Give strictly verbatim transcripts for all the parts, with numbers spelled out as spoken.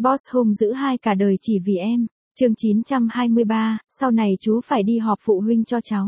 Boss hung dữ hai cả đời chỉ vì em. Chương chín trăm hai mươi ba, sau này chú phải đi họp phụ huynh cho cháu.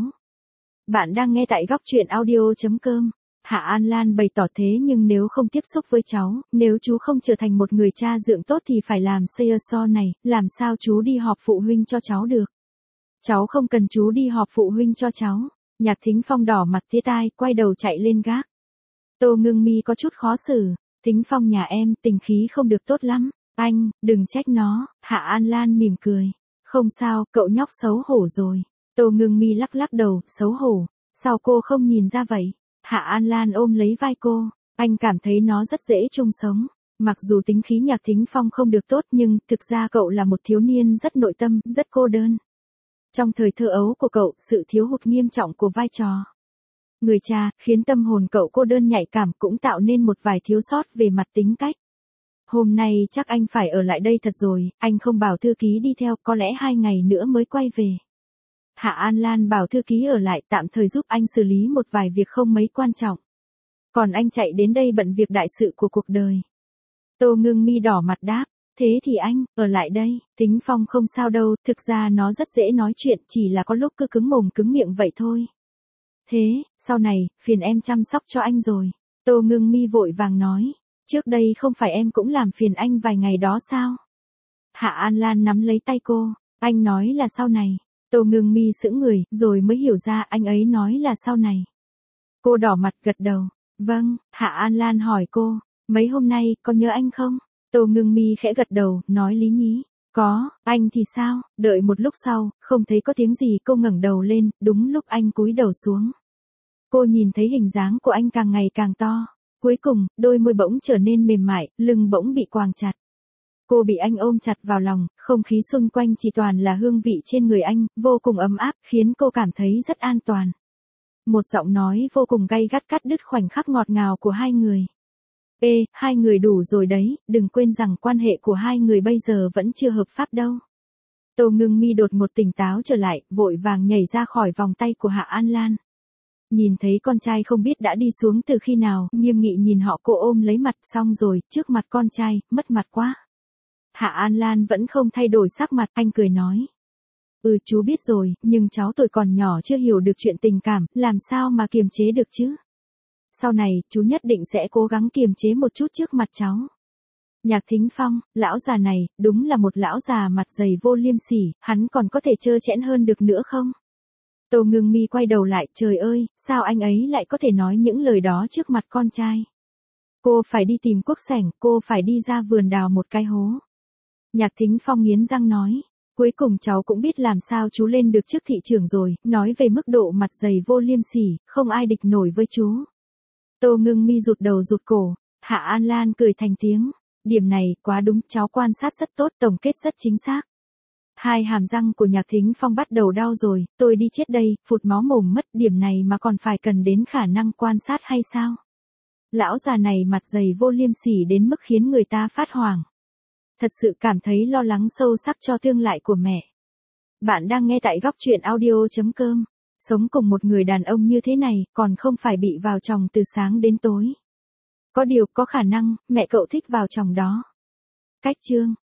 Bạn đang nghe tại góc truyện audio chấm com. Hạ An Lan bày tỏ thế nhưng nếu không tiếp xúc với cháu, nếu chú không trở thành một người cha dượng tốt thì phải làm Sayer so này, làm sao chú đi họp phụ huynh cho cháu được. Cháu không cần chú đi họp phụ huynh cho cháu. Nhạc Thính Phong đỏ mặt tía tai, quay đầu chạy lên gác. Tô Ngưng Mi có chút khó xử. Thính Phong nhà em, tình khí không được tốt lắm. Anh, đừng trách nó. Hạ An Lan mỉm cười. Không sao, cậu nhóc xấu hổ rồi. Tô Ngưng Mi lắc lắc đầu, xấu hổ. Sao cô không nhìn ra vậy? Hạ An Lan ôm lấy vai cô. Anh cảm thấy nó rất dễ chung sống. Mặc dù tính khí Nhạc Thính Phong không được tốt nhưng thực ra cậu là một thiếu niên rất nội tâm, rất cô đơn. Trong thời thơ ấu của cậu, sự thiếu hụt nghiêm trọng của vai trò người cha, khiến tâm hồn cậu cô đơn nhạy cảm cũng tạo nên một vài thiếu sót về mặt tính cách. Hôm nay chắc anh phải ở lại đây thật rồi, anh không bảo thư ký đi theo, có lẽ hai ngày nữa mới quay về. Hạ An Lan bảo thư ký ở lại tạm thời giúp anh xử lý một vài việc không mấy quan trọng. Còn anh chạy đến đây bận việc đại sự của cuộc đời. Tô Ngưng Mi đỏ mặt đáp, thế thì anh, ở lại đây. Thính Phong không sao đâu, thực ra nó rất dễ nói chuyện, chỉ là có lúc cứ cứng mồm cứng miệng vậy thôi. Thế, sau này, phiền em chăm sóc cho anh rồi. Tô Ngưng Mi vội vàng nói, trước đây không phải em cũng làm phiền anh vài ngày đó sao? Hạ An Lan nắm lấy tay cô, anh nói là sau này. Tô Ngưng Mi sững người, rồi mới hiểu ra anh ấy nói là sau này. Cô đỏ mặt gật đầu, vâng. Hạ An Lan hỏi cô, mấy hôm nay, có nhớ anh không? Tô Ngưng Mi khẽ gật đầu, nói lý nhí, có, anh thì sao? Đợi một lúc sau, không thấy có tiếng gì, cô ngẩng đầu lên, đúng lúc anh cúi đầu xuống. Cô nhìn thấy hình dáng của anh càng ngày càng to. Cuối cùng, đôi môi bỗng trở nên mềm mại, lưng bỗng bị quàng chặt. Cô bị anh ôm chặt vào lòng, không khí xung quanh chỉ toàn là hương vị trên người anh, vô cùng ấm áp, khiến cô cảm thấy rất an toàn. Một giọng nói vô cùng gay gắt cắt đứt khoảnh khắc ngọt ngào của hai người. Ê, hai người đủ rồi đấy, đừng quên rằng quan hệ của hai người bây giờ vẫn chưa hợp pháp đâu. Tô Ngưng Mi đột một tỉnh táo trở lại, vội vàng nhảy ra khỏi vòng tay của Hạ An Lan. Nhìn thấy con trai không biết đã đi xuống từ khi nào, nghiêm nghị nhìn họ, cô ôm lấy mặt, xong rồi, trước mặt con trai, mất mặt quá. Hạ An Lan vẫn không thay đổi sắc mặt, anh cười nói. Ừ, chú biết rồi, nhưng cháu tuổi còn nhỏ chưa hiểu được chuyện tình cảm, làm sao mà kiềm chế được chứ? Sau này, chú nhất định sẽ cố gắng kiềm chế một chút trước mặt cháu. Nhạc Thính Phong, lão già này, đúng là một lão già mặt dày vô liêm sỉ, hắn còn có thể trơ trẽn hơn được nữa không? Tô Ngưng Mi quay đầu lại, trời ơi, sao anh ấy lại có thể nói những lời đó trước mặt con trai? Cô phải đi tìm cuốc sẻng, cô phải đi ra vườn đào một cái hố. Nhạc Thính Phong nghiến răng nói, cuối cùng cháu cũng biết làm sao chú lên được chức thị trưởng rồi, nói về mức độ mặt dày vô liêm sỉ, không ai địch nổi với chú. Tô Ngưng Mi rụt đầu rụt cổ, Hạ An Lan cười thành tiếng, điểm này, quá đúng, cháu quan sát rất tốt, tổng kết rất chính xác. Hai hàm răng của Nhạc Thính Phong bắt đầu đau rồi, tôi đi chết đây, phụt máu mồm mất, điểm này mà còn phải cần đến khả năng quan sát hay sao? Lão già này mặt dày vô liêm sỉ đến mức khiến người ta phát hoảng. Thật sự cảm thấy lo lắng sâu sắc cho tương lai của mẹ. Bạn đang nghe tại góc truyện audio chấm com. Sống cùng một người đàn ông như thế này, còn không phải bị vào chồng từ sáng đến tối. Có điều, có khả năng, mẹ cậu thích vào chồng đó. Cách chương